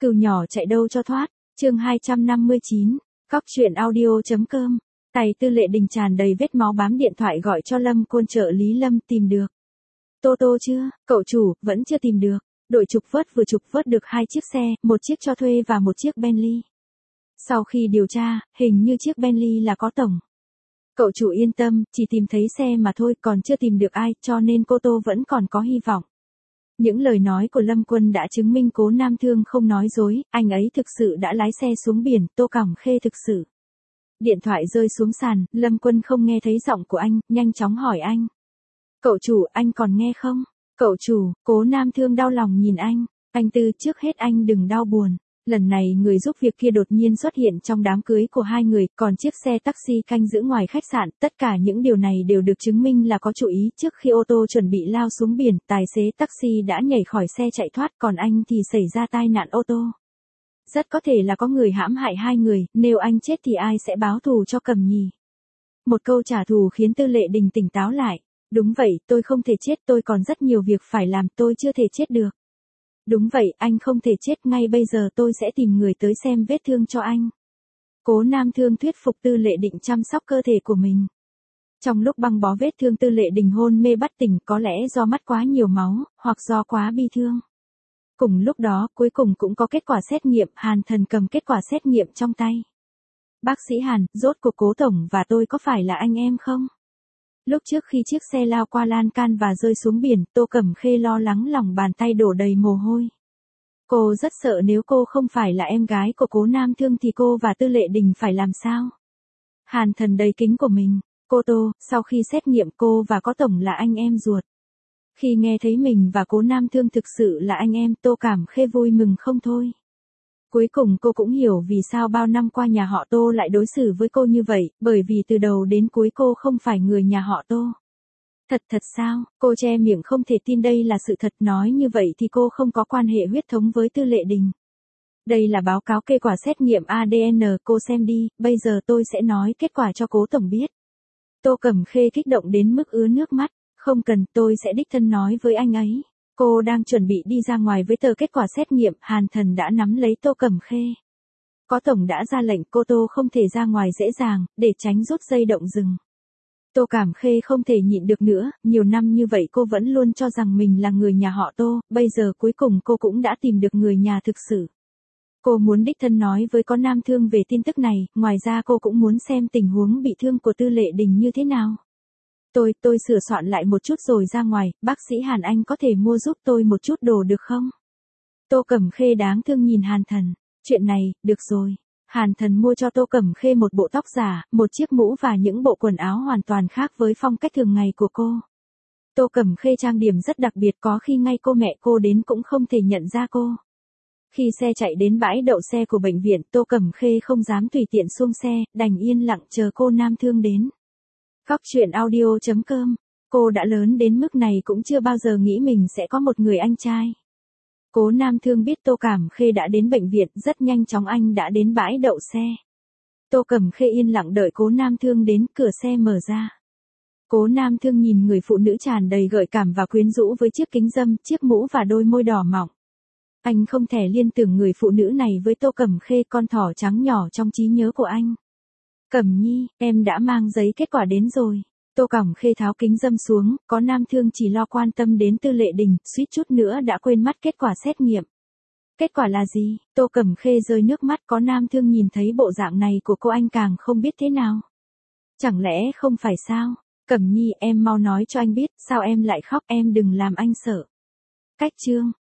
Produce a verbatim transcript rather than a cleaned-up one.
Cừu nhỏ chạy đâu cho thoát, chương hai trăm năm mươi chín, cóc truyện audio.com, tay Tư Lệ Đình tràn đầy vết máu bám điện thoại gọi cho Lâm Côn trợ lý Lâm tìm được. Tô Tô chưa, cậu chủ, vẫn chưa tìm được, đội trục vớt vừa trục vớt được hai chiếc xe, một chiếc cho thuê và một chiếc Bentley. Sau khi điều tra, hình như chiếc Bentley là có tổng. Cậu chủ yên tâm, chỉ tìm thấy xe mà thôi, còn chưa tìm được ai, cho nên cô Tô vẫn còn có hy vọng. Những lời nói của Lâm Quân đã chứng minh Cố Nam Thương không nói dối, anh ấy thực sự đã lái xe xuống biển, Tô Cẩm Khê thực sự. Điện thoại rơi xuống sàn, Lâm Quân không nghe thấy giọng của anh, nhanh chóng hỏi anh. Cậu chủ, anh còn nghe không? Cậu chủ, Cố Nam Thương đau lòng nhìn anh, anh Tư, trước hết anh đừng đau buồn. Lần này người giúp việc kia đột nhiên xuất hiện trong đám cưới của hai người, còn chiếc xe taxi canh giữ ngoài khách sạn, tất cả những điều này đều được chứng minh là có chủ ý. Trước khi ô tô chuẩn bị lao xuống biển, tài xế taxi đã nhảy khỏi xe chạy thoát, còn anh thì xảy ra tai nạn ô tô. Rất có thể là có người hãm hại hai người, nếu anh chết thì ai sẽ báo thù cho Cẩm nhỉ? Một câu trả thù khiến Tư Lệ Đình tỉnh táo lại. Đúng vậy, tôi không thể chết, tôi còn rất nhiều việc phải làm, tôi chưa thể chết được. Đúng vậy, anh không thể chết, ngay bây giờ tôi sẽ tìm người tới xem vết thương cho anh. Cố Nam Thương thuyết phục Tư Lệ Đình chăm sóc cơ thể của mình. Trong lúc băng bó vết thương, Tư Lệ Đình hôn mê bất tỉnh, có lẽ do mắt quá nhiều máu, hoặc do quá bi thương. Cùng lúc đó, cuối cùng cũng có kết quả xét nghiệm, Hàn Thần cầm kết quả xét nghiệm trong tay. Bác sĩ Hàn, rốt cuộc Cố tổng và tôi có phải là anh em không? Lúc trước khi chiếc xe lao qua lan can và rơi xuống biển, Tô Cẩm Khê lo lắng lòng bàn tay đổ đầy mồ hôi. Cô rất sợ nếu cô không phải là em gái của Cố Nam Thương thì cô và Tư Lệ Đình phải làm sao? Hàn Thần đầy kính của mình, cô Tô, sau khi xét nghiệm cô và có tổng là anh em ruột. Khi nghe thấy mình và Cố Nam Thương thực sự là anh em, Tô Cẩm Khê vui mừng không thôi. Cuối cùng cô cũng hiểu vì sao bao năm qua nhà họ Tô lại đối xử với cô như vậy, bởi vì từ đầu đến cuối cô không phải người nhà họ Tô. Thật thật sao, cô che miệng không thể tin đây là sự thật, nói như vậy thì cô không có quan hệ huyết thống với Tư Lệ Đình. Đây là báo cáo kết quả xét nghiệm a đê en, cô xem đi, bây giờ tôi sẽ nói kết quả cho Cố tổng biết. Tô Cẩm Khê kích động đến mức ứa nước mắt, không cần, tôi sẽ đích thân nói với anh ấy. Cô đang chuẩn bị đi ra ngoài với tờ kết quả xét nghiệm, Hàn Thần đã nắm lấy Tô Cẩm Khê. Có tổng đã ra lệnh, cô Tô không thể ra ngoài dễ dàng, để tránh rút dây động rừng. Tô Cẩm Khê không thể nhịn được nữa, nhiều năm như vậy cô vẫn luôn cho rằng mình là người nhà họ Tô, bây giờ cuối cùng cô cũng đã tìm được người nhà thực sự. Cô muốn đích thân nói với Có Nam Thương về tin tức này, ngoài ra cô cũng muốn xem tình huống bị thương của Tư Lệ Đình như thế nào. Tôi, tôi sửa soạn lại một chút rồi ra ngoài, bác sĩ Hàn anh có thể mua giúp tôi một chút đồ được không? Tô Cẩm Khê đáng thương nhìn Hàn Thần, chuyện này, được rồi. Hàn Thần mua cho Tô Cẩm Khê một bộ tóc giả, một chiếc mũ và những bộ quần áo hoàn toàn khác với phong cách thường ngày của cô. Tô Cẩm Khê trang điểm rất đặc biệt, có khi ngay cô mẹ cô đến cũng không thể nhận ra cô. Khi xe chạy đến bãi đậu xe của bệnh viện, Tô Cẩm Khê không dám tùy tiện xuống xe, đành yên lặng chờ Cô Nam Thương đến. Cóc truyện audio.com, cô đã lớn đến mức này cũng chưa bao giờ nghĩ mình sẽ có một người anh trai. Cố Nam Thương biết Tô Cẩm Khê đã đến bệnh viện, rất nhanh chóng anh đã đến bãi đậu xe. Tô Cẩm Khê yên lặng đợi Cố Nam Thương đến, cửa xe mở ra. Cố Nam Thương nhìn người phụ nữ tràn đầy gợi cảm và quyến rũ với chiếc kính râm, chiếc mũ và đôi môi đỏ mọng. Anh không thể liên tưởng người phụ nữ này với Tô Cẩm Khê, con thỏ trắng nhỏ trong trí nhớ của anh. Cẩm nhi, em đã mang giấy kết quả đến rồi. Tô Cẩm Khê tháo kính râm xuống, Có Nam Thương chỉ lo quan tâm đến Tư Lệ Đình, suýt chút nữa đã quên mất kết quả xét nghiệm. Kết quả là gì? Tô Cẩm Khê rơi nước mắt, Có Nam Thương nhìn thấy bộ dạng này của cô anh càng không biết thế nào. Chẳng lẽ không phải sao? Cẩm nhi, em mau nói cho anh biết, sao em lại khóc, em đừng làm anh sợ. Cách chương.